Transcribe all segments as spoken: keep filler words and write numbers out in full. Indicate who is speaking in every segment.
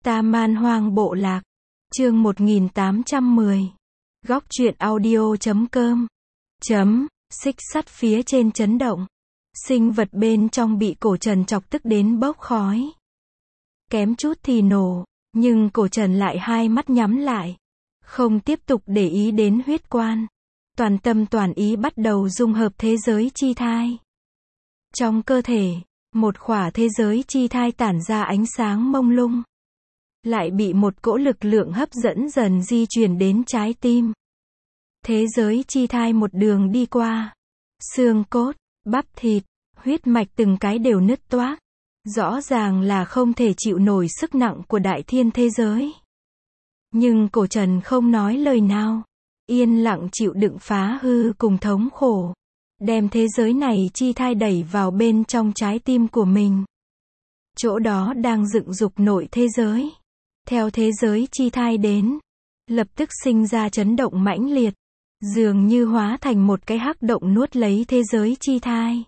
Speaker 1: Ta Man Hoang Bộ Lạc. Chương một nghìn tám trăm mười. Góc truyện audio chấm com. Chấm, xích sắt phía trên chấn động. Sinh vật bên trong bị Cổ Trần chọc tức đến bốc khói. Kém chút thì nổ, nhưng Cổ Trần lại hai mắt nhắm lại. Không tiếp tục để ý đến huyết quan. Toàn tâm toàn ý bắt đầu dung hợp thế giới chi thai. Trong cơ thể, một khỏa thế giới chi thai tản ra ánh sáng mông lung. Lại bị một cỗ lực lượng hấp dẫn dần di chuyển đến trái tim. Thế giới chi thai một đường đi qua. Xương cốt, bắp thịt, huyết mạch từng cái đều nứt toác. Rõ ràng là không thể chịu nổi sức nặng của đại thiên thế giới. Nhưng Cổ Trần không nói lời nào. Yên lặng chịu đựng phá hư cùng thống khổ. Đem thế giới này chi thai đẩy vào bên trong trái tim của mình. Chỗ đó đang dựng dục nội thế giới. Theo thế giới chi thai đến, lập tức sinh ra chấn động mãnh liệt, dường như hóa thành một cái hắc động nuốt lấy thế giới chi thai.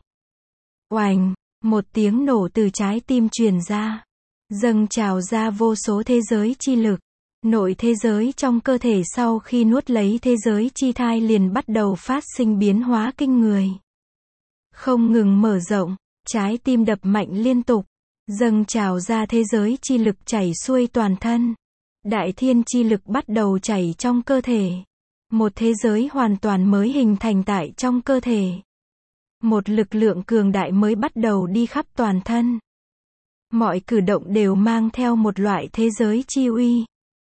Speaker 1: Oành, một tiếng nổ từ trái tim truyền ra, dâng trào ra vô số thế giới chi lực. Nội thế giới trong cơ thể sau khi nuốt lấy thế giới chi thai liền bắt đầu phát sinh biến hóa kinh người. Không ngừng mở rộng, trái tim đập mạnh liên tục. Dâng trào ra thế giới chi lực chảy xuôi toàn thân. Đại thiên chi lực bắt đầu chảy trong cơ thể. Một thế giới hoàn toàn mới hình thành tại trong cơ thể. Một lực lượng cường đại mới bắt đầu đi khắp toàn thân. Mọi cử động đều mang theo một loại thế giới chi uy.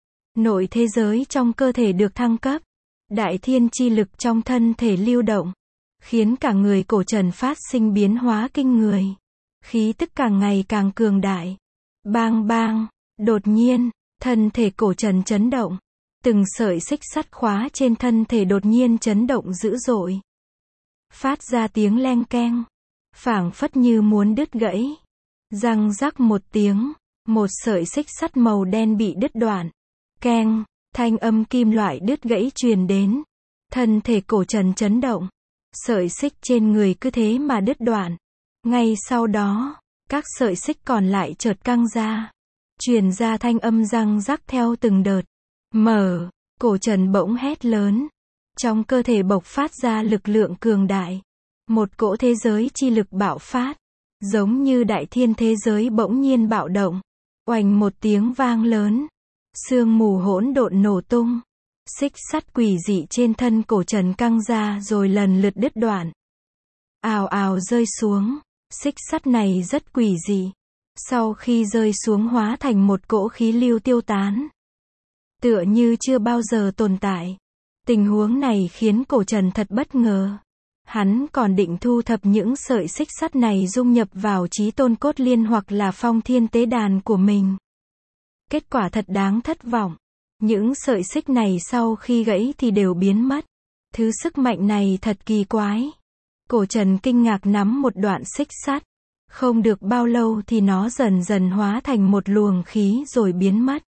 Speaker 1: Nội thế giới trong cơ thể được thăng cấp. Đại thiên chi lực trong thân thể lưu động. Khiến cả người Cổ Trần phát sinh biến hóa kinh người. Khí tức càng ngày càng cường đại. Bang bang, đột nhiên, thân thể Cổ Trần chấn động. Từng sợi xích sắt khóa trên thân thể đột nhiên chấn động dữ dội. Phát ra tiếng leng keng. Phảng phất như muốn đứt gãy. Răng rắc một tiếng, một sợi xích sắt màu đen bị đứt đoạn. Keng, thanh âm kim loại đứt gãy truyền đến. Thân thể Cổ Trần chấn động. Sợi xích trên người cứ thế mà đứt đoạn. Ngay sau đó, các sợi xích còn lại chợt căng ra. Truyền ra thanh âm răng rắc theo từng đợt. Mở, Cổ Trần bỗng hét lớn. Trong cơ thể bộc phát ra lực lượng cường đại. Một cỗ thế giới chi lực bạo phát. Giống như đại thiên thế giới bỗng nhiên bạo động. Oành một tiếng vang lớn. Sương mù hỗn độn nổ tung. Xích sắt quỷ dị trên thân Cổ Trần căng ra rồi lần lượt đứt đoạn. Ào ào rơi xuống. Xích sắt này rất quỷ dị. Sau khi rơi xuống hóa thành một cỗ khí lưu tiêu tán. Tựa như chưa bao giờ tồn tại. Tình huống này khiến Cổ Trần thật bất ngờ. Hắn còn định thu thập những sợi xích sắt này dung nhập vào chí tôn cốt liên hoặc là phong thiên tế đàn của mình. Kết quả thật đáng thất vọng. Những sợi xích này sau khi gãy thì đều biến mất. Thứ sức mạnh này thật kỳ quái. Cổ Trần kinh ngạc nắm một đoạn xích sắt. Không được bao lâu thì nó dần dần hóa thành một luồng khí rồi biến mất.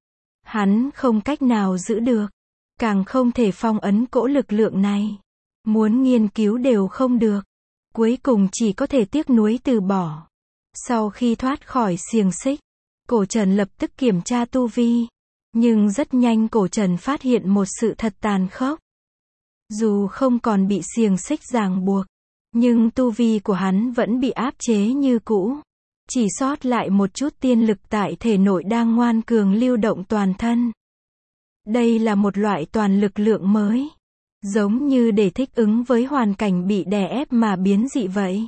Speaker 1: Hắn không cách nào giữ được. Càng không thể phong ấn cỗ lực lượng này. Muốn nghiên cứu đều không được. Cuối cùng chỉ có thể tiếc nuối từ bỏ. Sau khi thoát khỏi xiềng xích, Cổ Trần lập tức kiểm tra tu vi. Nhưng rất nhanh Cổ Trần phát hiện một sự thật tàn khốc. Dù không còn bị xiềng xích ràng buộc, nhưng tu vi của hắn vẫn bị áp chế như cũ. Chỉ sót lại một chút tiên lực tại thể nội đang ngoan cường lưu động toàn thân. Đây là một loại toàn lực lượng mới. Giống như để thích ứng với hoàn cảnh bị đè ép mà biến dị vậy.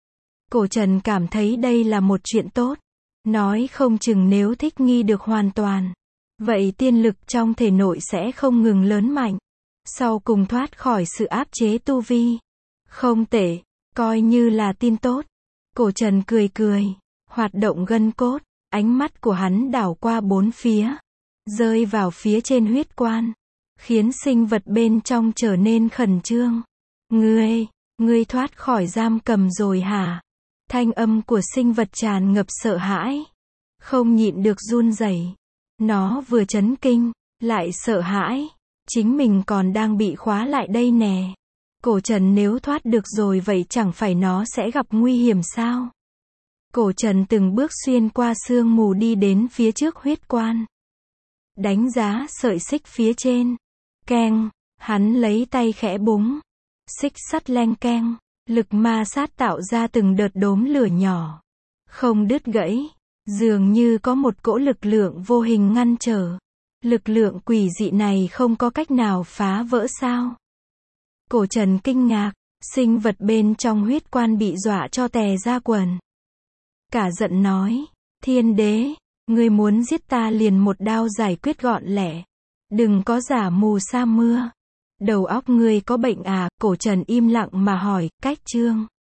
Speaker 1: Cổ Trần cảm thấy đây là một chuyện tốt. Nói không chừng nếu thích nghi được hoàn toàn. Vậy tiên lực trong thể nội sẽ không ngừng lớn mạnh. Sau cùng thoát khỏi sự áp chế tu vi. Không tệ, coi như là tin tốt. Cổ Trần cười cười, hoạt động gân cốt, ánh mắt của hắn đảo qua bốn phía, rơi vào phía trên huyết quan, khiến sinh vật bên trong trở nên khẩn trương. Ngươi, ngươi thoát khỏi giam cầm rồi hả? Thanh âm của sinh vật tràn ngập sợ hãi, không nhịn được run rẩy. Nó vừa chấn kinh, lại sợ hãi, chính mình còn đang bị khóa lại đây nè. Cổ Trần nếu thoát được rồi vậy chẳng phải nó sẽ gặp nguy hiểm sao? Cổ Trần từng bước xuyên qua sương mù đi đến phía trước huyết quan. Đánh giá sợi xích phía trên. Keng, hắn lấy tay khẽ búng. Xích sắt leng keng, lực ma sát tạo ra từng đợt đốm lửa nhỏ. Không đứt gãy, dường như có một cỗ lực lượng vô hình ngăn trở. Lực lượng quỷ dị này không có cách nào phá vỡ sao? Cổ Trần kinh ngạc, sinh vật bên trong huyết quan bị dọa cho tè ra quần. Cả giận nói, thiên đế, ngươi muốn giết ta liền một đao giải quyết gọn lẹ. Đừng có giả mù sa mưa. Đầu óc ngươi có bệnh à? Cổ Trần im lặng mà hỏi, cách chương.